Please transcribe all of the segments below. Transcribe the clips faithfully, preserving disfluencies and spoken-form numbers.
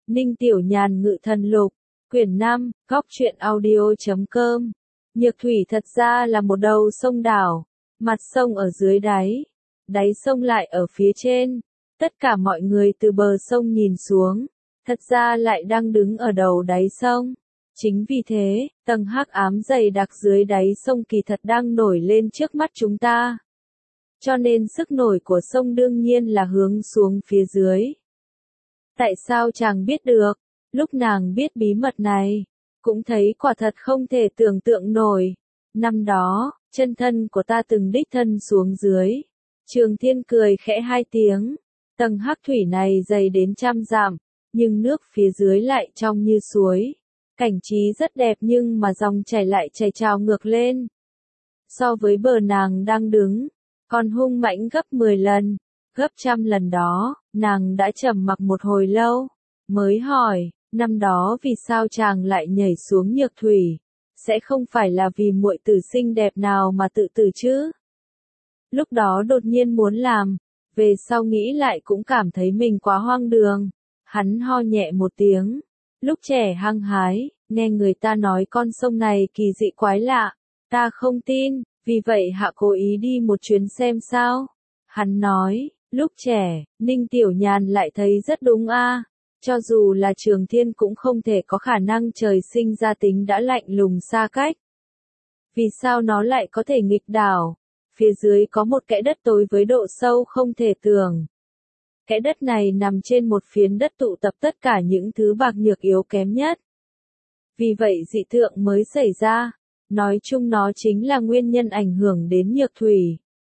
Ninh Tiểu Nhàn Ngự Thần Lục, quyển năm, góc truyện audio chấm com. Nhược Thủy thật ra là một đầu sông đảo, mặt sông ở dưới đáy, đáy sông lại ở phía trên. Tất cả mọi người từ bờ sông nhìn xuống, thật ra lại đang đứng ở đầu đáy sông. Chính vì thế, tầng hắc ám dày đặc dưới đáy sông kỳ thật đang nổi lên trước mắt chúng ta. Cho nên sức nổi của sông đương nhiên là hướng xuống phía dưới. Tại sao chàng biết được? Lúc nàng biết bí mật này, cũng thấy quả thật không thể tưởng tượng nổi. Năm đó, chân thân của ta từng đích thân xuống dưới. Trường Thiên cười khẽ hai tiếng. Tầng hắc thủy này dày đến trăm dặm, nhưng nước phía dưới lại trong như suối. Cảnh trí rất đẹp nhưng mà dòng chảy lại chảy trào ngược lên. So với bờ nàng đang đứng, còn hung mãnh gấp mười lần, gấp trăm lần đó, nàng đã trầm mặc một hồi lâu, mới hỏi, năm đó vì sao chàng lại nhảy xuống Nhược Thủy, sẽ không phải là vì muội tử xinh đẹp nào mà tự tử chứ? Lúc đó đột nhiên muốn làm, về sau nghĩ lại cũng cảm thấy mình quá hoang đường, hắn ho nhẹ một tiếng, lúc trẻ hăng hái, nghe người ta nói con sông này kỳ dị quái lạ, ta không tin, vì vậy hạ cố ý đi một chuyến xem sao. Hắn nói, lúc trẻ, Ninh Tiểu Nhàn lại thấy rất đúng a, cho dù là Trường Thiên cũng không thể có khả năng trời sinh ra tính đã lạnh lùng xa cách. Vì sao nó lại có thể nghịch đảo? Phía dưới có một kẽ đất tối với độ sâu không thể tưởng. Kẽ đất này nằm trên một phiến đất tụ tập tất cả những thứ bạc nhược yếu kém nhất. Vì vậy dị tượng mới xảy ra. Nói chung nó chính là nguyên nhân ảnh hưởng đến Nhược Thủy.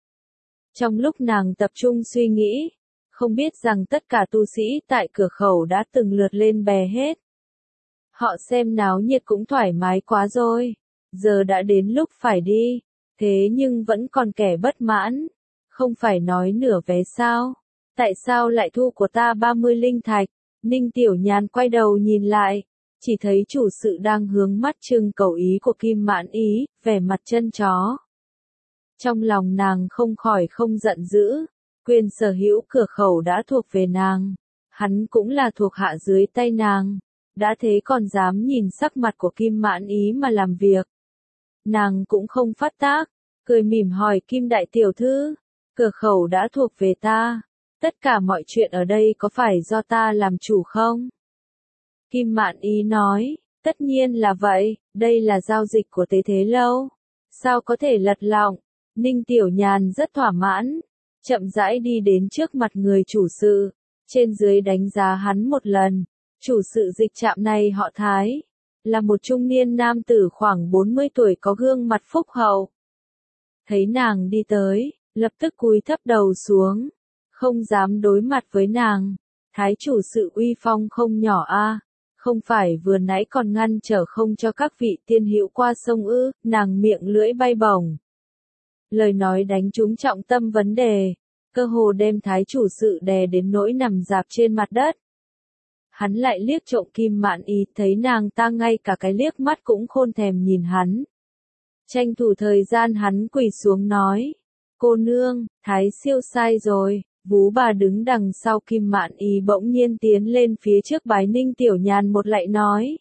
Trong lúc nàng tập trung suy nghĩ, không biết rằng tất cả tu sĩ tại cửa khẩu đã từng lượt lên bè hết. Họ xem náo nhiệt cũng thoải mái quá rồi, giờ đã đến lúc phải đi, thế nhưng vẫn còn kẻ bất mãn, không phải nói nửa vé sao, tại sao lại thu của ta ba mươi linh thạch? Ninh Tiểu Nhàn quay đầu nhìn lại, chỉ thấy chủ sự đang hướng mắt trưng cầu ý của Kim Mãn Ý, vẻ mặt chân chó. Trong lòng nàng không khỏi không giận dữ, quyền sở hữu cửa khẩu đã thuộc về nàng, hắn cũng là thuộc hạ dưới tay nàng, đã thế còn dám nhìn sắc mặt của Kim Mãn Ý mà làm việc. Nàng cũng không phát tác, cười mỉm hỏi Kim đại tiểu thư, cửa khẩu đã thuộc về ta, tất cả mọi chuyện ở đây có phải do ta làm chủ không? Kim Mạn Ý nói, tất nhiên là vậy, đây là giao dịch của Tế Thế Lâu. Sao có thể lật lọng? Ninh Tiểu Nhàn rất thỏa mãn, chậm rãi đi đến trước mặt người chủ sự, trên dưới đánh giá hắn một lần. Chủ sự dịch trạm này họ Thái, là một trung niên nam tử khoảng bốn mươi tuổi có gương mặt phúc hậu. Thấy nàng đi tới, lập tức cúi thấp đầu xuống, không dám đối mặt với nàng. Thái chủ sự uy phong không nhỏ a. Không phải vừa nãy còn ngăn trở không cho các vị tiên hữu qua sông ư? Nàng miệng lưỡi bay bổng. Lời nói đánh trúng trọng tâm vấn đề, cơ hồ đem thái chủ sự đè đến nỗi nằm dạp trên mặt đất. Hắn lại liếc trộm Kim Mạn Ý, thấy nàng ta ngay cả cái liếc mắt cũng khôn thèm nhìn hắn. Tranh thủ thời gian hắn quỳ xuống nói, cô nương, thái siêu sai rồi. Vú bà đứng đằng sau Kim Mạn Ý bỗng nhiên tiến lên phía trước bái Ninh Tiểu Nhàn một lạy nói.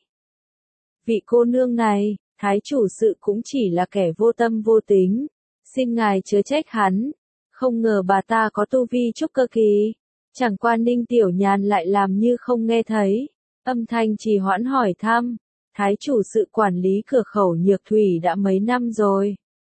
Vị cô nương này, thái chủ sự cũng chỉ là kẻ vô tâm vô tính, xin ngài chớ trách hắn, không ngờ bà ta có tu vi trúc cơ kỳ. Chẳng qua Ninh Tiểu Nhàn lại làm như không nghe thấy, âm thanh trì hoãn hỏi thăm, thái chủ sự quản lý cửa khẩu Nhược Thủy đã mấy năm rồi.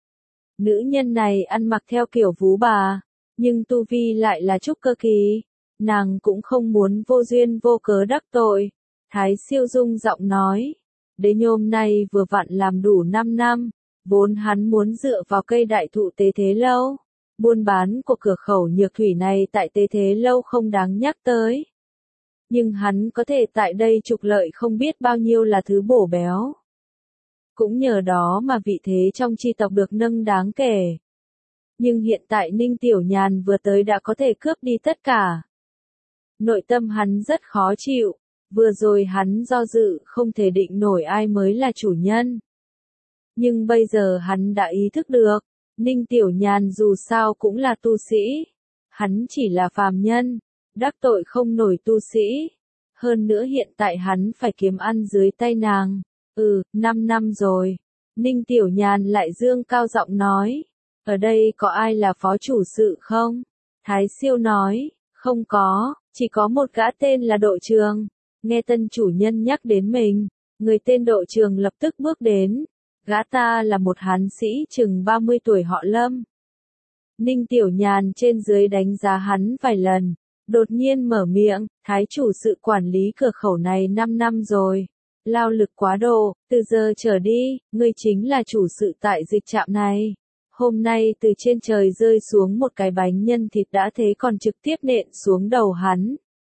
Nữ nhân này ăn mặc theo kiểu vú bà, nhưng tu vi lại là trúc cơ kỳ, nàng cũng không muốn vô duyên vô cớ đắc tội. Thái siêu dung giọng nói, đế nhôm này vừa vặn làm đủ năm năm, vốn hắn muốn dựa vào cây đại thụ Tế Thế Lâu. Buôn bán của cửa khẩu Nhược Thủy này tại Tế Thế Lâu không đáng nhắc tới. Nhưng hắn có thể tại đây trục lợi không biết bao nhiêu là thứ bổ béo. Cũng nhờ đó mà vị thế trong chi tộc được nâng đáng kể. Nhưng hiện tại Ninh Tiểu Nhàn vừa tới đã có thể cướp đi tất cả. Nội tâm hắn rất khó chịu, vừa rồi hắn do dự không thể định nổi ai mới là chủ nhân. Nhưng bây giờ hắn đã ý thức được, Ninh Tiểu Nhàn dù sao cũng là tu sĩ, hắn chỉ là phàm nhân, đắc tội không nổi tu sĩ. Hơn nữa hiện tại hắn phải kiếm ăn dưới tay nàng. Ừ, năm năm rồi. Ninh Tiểu Nhàn lại dương cao giọng nói. Ở đây có ai là phó chủ sự không? Thái Siêu nói, không có, chỉ có một gã tên là đội trường. Nghe tân chủ nhân nhắc đến mình, người tên đội trường lập tức bước đến. Gã ta là một hán sĩ chừng ba mươi tuổi họ Lâm. Ninh Tiểu Nhàn trên dưới đánh giá hắn vài lần, đột nhiên mở miệng, thái chủ sự quản lý cửa khẩu này năm năm rồi. Lao lực quá độ, từ giờ trở đi, ngươi chính là chủ sự tại dịch trạm này. Hôm nay từ trên trời rơi xuống một cái bánh nhân thịt đã thế còn trực tiếp nện xuống đầu hắn.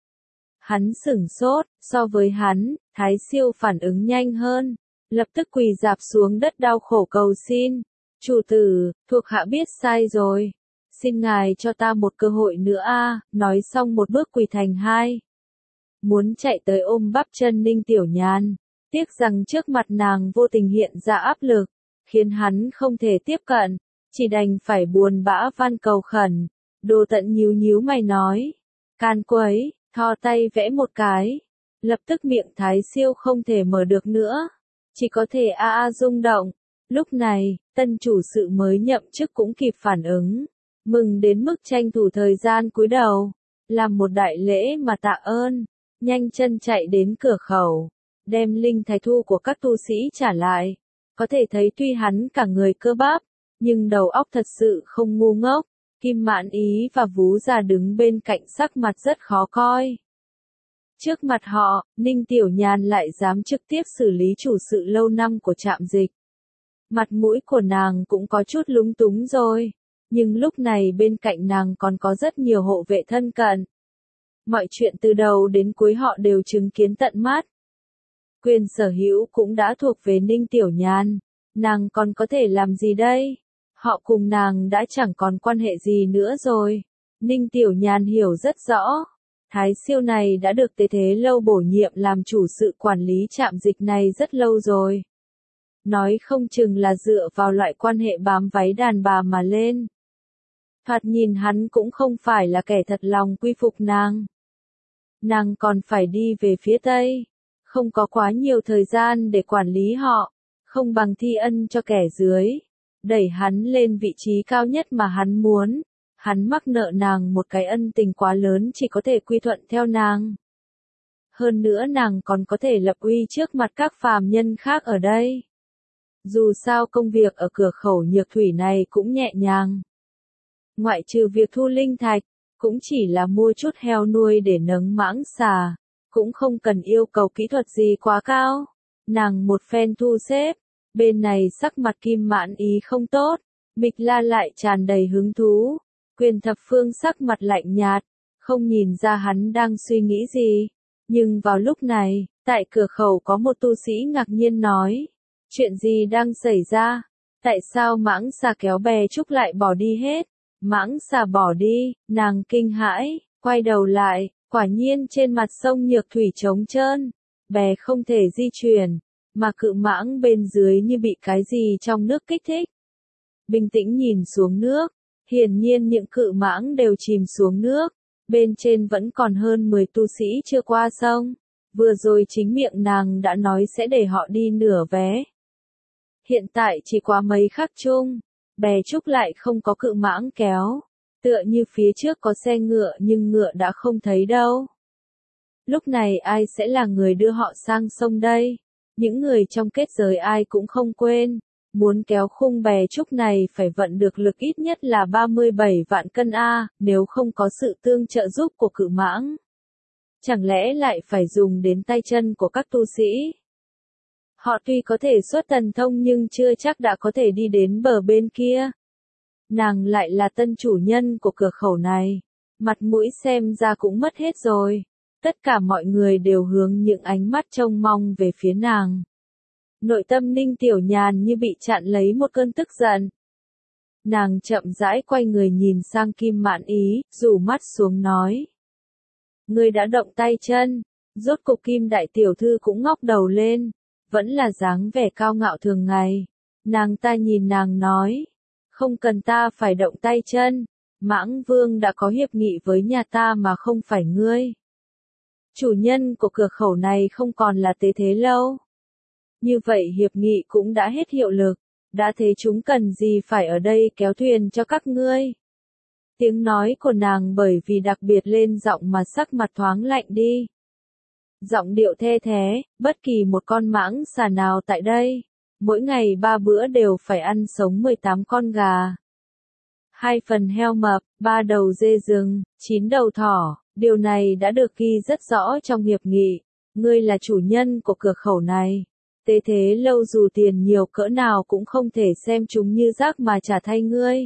Hắn sửng sốt, so với hắn, Thái Siêu phản ứng nhanh hơn, lập tức quỳ dạp xuống đất đau khổ cầu xin. Chủ tử, thuộc hạ biết sai rồi. Xin ngài cho ta một cơ hội nữa a. Nói xong một bước quỳ thành hai. Muốn chạy tới ôm bắp chân Ninh Tiểu Nhàn. Tiếc rằng trước mặt nàng vô tình hiện ra áp lực, khiến hắn không thể tiếp cận, chỉ đành phải buồn bã van cầu khẩn. Đồ Tận nhíu nhíu mày nói. Can quấy, thò tay vẽ một cái. Lập tức miệng Thái Siêu không thể mở được nữa. Chỉ có thể a a rung động. Lúc này, tân chủ sự mới nhậm chức cũng kịp phản ứng. Mừng đến mức tranh thủ thời gian cúi đầu. Làm một đại lễ mà tạ ơn. Nhanh chân chạy đến cửa khẩu. Đem linh thái thu của các tu sĩ trả lại. Có thể thấy tuy hắn cả người cơ bắp, nhưng đầu óc thật sự không ngu ngốc. Kim Mạn Ý và Vú Già đứng bên cạnh sắc mặt rất khó coi. Trước mặt họ, Ninh Tiểu Nhàn lại dám trực tiếp xử lý chủ sự lâu năm của trạm dịch. Mặt mũi của nàng cũng có chút lúng túng rồi, nhưng lúc này bên cạnh nàng còn có rất nhiều hộ vệ thân cận. Mọi chuyện từ đầu đến cuối họ đều chứng kiến tận mắt. Quyền sở hữu cũng đã thuộc về Ninh Tiểu Nhàn, nàng còn có thể làm gì đây? Họ cùng nàng đã chẳng còn quan hệ gì nữa rồi. Ninh Tiểu Nhàn hiểu rất rõ. Thái Siêu này đã được Tế Thế Lâu bổ nhiệm làm chủ sự quản lý trạm dịch này rất lâu rồi. Nói không chừng là dựa vào loại quan hệ bám váy đàn bà mà lên. Thoạt nhìn hắn cũng không phải là kẻ thật lòng quy phục nàng. Nàng còn phải đi về phía Tây. Không có quá nhiều thời gian để quản lý họ. Không bằng thi ân cho kẻ dưới. Đẩy hắn lên vị trí cao nhất mà hắn muốn. Hắn mắc nợ nàng một cái ân tình quá lớn chỉ có thể quy thuận theo nàng. Hơn nữa nàng còn có thể lập uy trước mặt các phàm nhân khác ở đây. Dù sao công việc ở cửa khẩu Nhược Thủy này cũng nhẹ nhàng. Ngoại trừ việc thu linh thạch, cũng chỉ là mua chút heo nuôi để nấng mãng xà, cũng không cần yêu cầu kỹ thuật gì quá cao. Nàng một phen thu xếp, bên này sắc mặt Kim Mạn Ý không tốt, Mịch La lại tràn đầy hứng thú. Quyền Thập Phương sắc mặt lạnh nhạt, không nhìn ra hắn đang suy nghĩ gì. Nhưng vào lúc này, tại cửa khẩu có một tu sĩ ngạc nhiên nói. Chuyện gì đang xảy ra? Tại sao mãng xà kéo bè trúc lại bỏ đi hết? Mãng xà bỏ đi, nàng kinh hãi, quay đầu lại, quả nhiên trên mặt sông Nhược Thủy trống trơn. Bè không thể di chuyển, mà cự mãng bên dưới như bị cái gì trong nước kích thích. Bình tĩnh nhìn xuống nước. Hiển nhiên những cự mãng đều chìm xuống nước, bên trên vẫn còn hơn mười tu sĩ chưa qua sông. Vừa rồi chính miệng nàng đã nói sẽ để họ đi nửa vé. Hiện tại chỉ qua mấy khắc chung, bè trúc lại không có cự mãng kéo, tựa như phía trước có xe ngựa nhưng ngựa đã không thấy đâu. Lúc này ai sẽ là người đưa họ sang sông đây? Những người trong kết giới ai cũng không quên. Muốn kéo khung bè trúc này phải vận được lực ít nhất là ba mươi bảy vạn cân A, nếu không có sự tương trợ giúp của cự mãng. Chẳng lẽ lại phải dùng đến tay chân của các tu sĩ? Họ tuy có thể xuất thần thông nhưng chưa chắc đã có thể đi đến bờ bên kia. Nàng lại là tân chủ nhân của cửa khẩu này. Mặt mũi xem ra cũng mất hết rồi. Tất cả mọi người đều hướng những ánh mắt trông mong về phía nàng. Nội tâm Ninh Tiểu Nhàn như bị chặn lấy một cơn tức giận. Nàng chậm rãi quay người nhìn sang Kim Mạn Ý, rủ mắt xuống nói. Người đã động tay chân, rốt cục Kim Đại Tiểu Thư cũng ngóc đầu lên, vẫn là dáng vẻ cao ngạo thường ngày. Nàng ta nhìn nàng nói, không cần ta phải động tay chân, Mãng Vương đã có hiệp nghị với nhà ta mà không phải ngươi. Chủ nhân của cửa khẩu này không còn là Tế Thế Lâu. Như vậy hiệp nghị cũng đã hết hiệu lực, đã thế chúng cần gì phải ở đây kéo thuyền cho các ngươi. Tiếng nói của nàng bởi vì đặc biệt lên giọng mà sắc mặt thoáng lạnh đi. Giọng điệu the thế, bất kỳ một con mãng xà nào tại đây, mỗi ngày ba bữa đều phải ăn sống mười tám con gà. Hai phần heo mập, ba đầu dê rừng, chín đầu thỏ, điều này đã được ghi rất rõ trong hiệp nghị. Ngươi là chủ nhân của cửa khẩu này. Tế Thế Lâu dù tiền nhiều cỡ nào cũng không thể xem chúng như rác mà trả thay ngươi.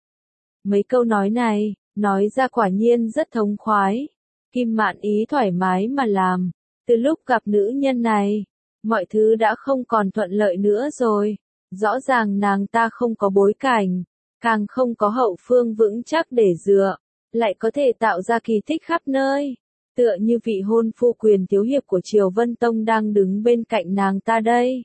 Mấy câu nói này, nói ra quả nhiên rất thống khoái. Kim Mạn Ý thoải mái mà làm. Từ lúc gặp nữ nhân này, mọi thứ đã không còn thuận lợi nữa rồi. Rõ ràng nàng ta không có bối cảnh, càng không có hậu phương vững chắc để dựa, lại có thể tạo ra kỳ tích khắp nơi. Tựa như vị hôn phu quyền thiếu hiệp của Triều Vân Tông đang đứng bên cạnh nàng ta đây.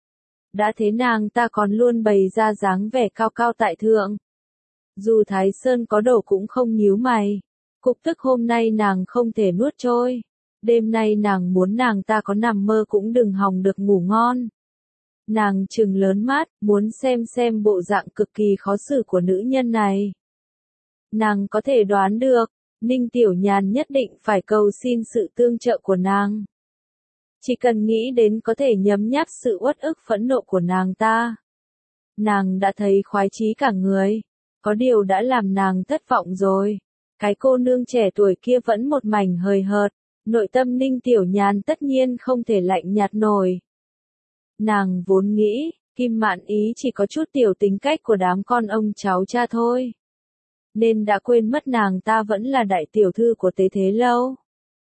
Đã thế nàng ta còn luôn bày ra dáng vẻ cao cao tại thượng. Dù Thái Sơn có đổ cũng không nhíu mày. Cục tức hôm nay nàng không thể nuốt trôi. Đêm nay nàng muốn nàng ta có nằm mơ cũng đừng hòng được ngủ ngon. Nàng trừng lớn mắt, muốn xem xem bộ dạng cực kỳ khó xử của nữ nhân này. Nàng có thể đoán được, Ninh Tiểu Nhàn nhất định phải cầu xin sự tương trợ của nàng. Chỉ cần nghĩ đến có thể nhấm nháp sự uất ức phẫn nộ của nàng ta. Nàng đã thấy khoái chí cả người, có điều đã làm nàng thất vọng rồi. Cái cô nương trẻ tuổi kia vẫn một mảnh hời hợt, nội tâm Ninh Tiểu Nhàn tất nhiên không thể lạnh nhạt nổi. Nàng vốn nghĩ, Kim Mạn Ý chỉ có chút tiểu tính cách của đám con ông cháu cha thôi. Nên đã quên mất nàng ta vẫn là đại tiểu thư của Tế Thế Lâu.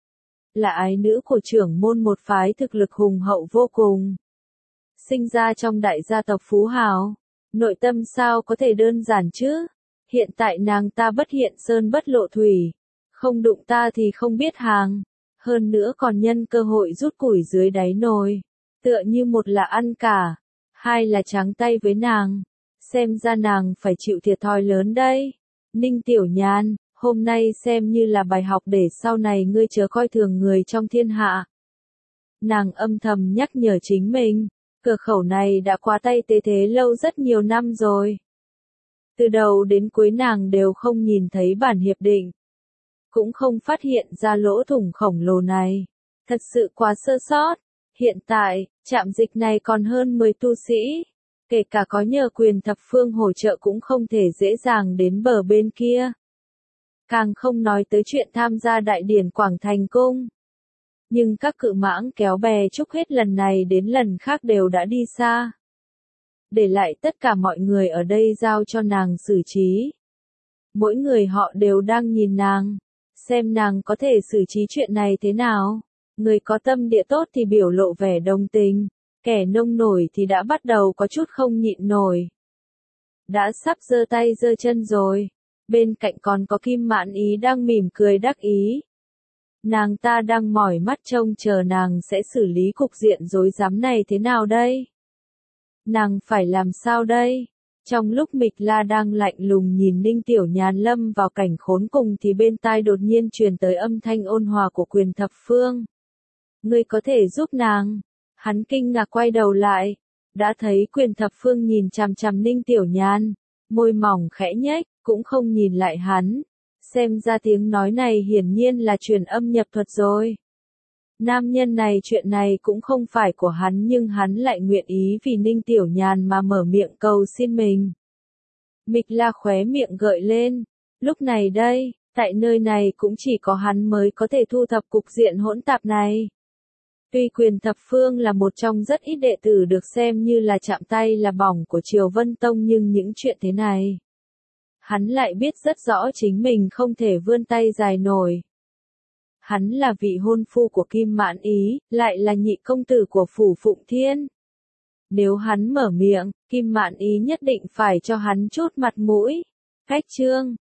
Là ái nữ của trưởng môn một phái thực lực hùng hậu vô cùng. Sinh ra trong đại gia tộc phú hào, nội tâm sao có thể đơn giản chứ? Hiện tại nàng ta bất hiện sơn bất lộ thủy, không đụng ta thì không biết hàng, hơn nữa còn nhân cơ hội rút củi dưới đáy nồi. Tựa như một là ăn cả, hai là trắng tay với nàng. Xem ra nàng phải chịu thiệt thòi lớn đây. Ninh Tiểu Nhàn, hôm nay xem như là bài học để sau này ngươi chớ coi thường người trong thiên hạ. Nàng âm thầm nhắc nhở chính mình, cửa khẩu này đã qua tay Tế Thế Lâu rất nhiều năm rồi. Từ đầu đến cuối nàng đều không nhìn thấy bản hiệp định. Cũng không phát hiện ra lỗ thủng khổng lồ này. Thật sự quá sơ sót. Hiện tại, trạm dịch này còn hơn mười tu sĩ. Kể cả có nhờ quyền thập phương hỗ trợ cũng không thể dễ dàng đến bờ bên kia. Càng không nói tới chuyện tham gia đại điển Quảng Thành Cung. Nhưng các cự mãng kéo bè chúc hết lần này đến lần khác đều đã đi xa. Để lại tất cả mọi người ở đây giao cho nàng xử trí. Mỗi người họ đều đang nhìn nàng, xem nàng có thể xử trí chuyện này thế nào. Người có tâm địa tốt thì biểu lộ vẻ đồng tình, kẻ nông nổi thì đã bắt đầu có chút không nhịn nổi. Đã sắp giơ tay giơ chân rồi, bên cạnh còn có Kim Mạn Ý đang mỉm cười đắc ý. Nàng ta đang mỏi mắt trông chờ nàng sẽ xử lý cục diện rối rắm này thế nào đây? Nàng phải làm sao đây? Trong lúc Mịch La đang lạnh lùng nhìn Ninh Tiểu Nhàn lâm vào cảnh khốn cùng thì bên tai đột nhiên truyền tới âm thanh ôn hòa của Quyền Thập Phương. Ngươi có thể giúp nàng. Hắn kinh ngạc quay đầu lại, đã thấy Quyền Thập Phương nhìn chằm chằm Ninh Tiểu Nhàn, môi mỏng khẽ nhếch, cũng không nhìn lại hắn. Xem ra tiếng nói này hiển nhiên là truyền âm nhập thuật rồi. Nam nhân này chuyện này cũng không phải của hắn nhưng hắn lại nguyện ý vì Ninh Tiểu Nhàn mà mở miệng cầu xin mình. Mịch La khóe miệng gợi lên. Lúc này đây, tại nơi này cũng chỉ có hắn mới có thể thu thập cục diện hỗn tạp này. Tuy Quyền Thập Phương là một trong rất ít đệ tử được xem như là chạm tay là bỏng của Triều Vân Tông nhưng những chuyện thế này, hắn lại biết rất rõ chính mình không thể vươn tay dài nổi. Hắn là vị hôn phu của Kim Mạn Ý, lại là nhị công tử của Phủ Phụng Thiên. Nếu hắn mở miệng, Kim Mạn Ý nhất định phải cho hắn chút mặt mũi. Cách chương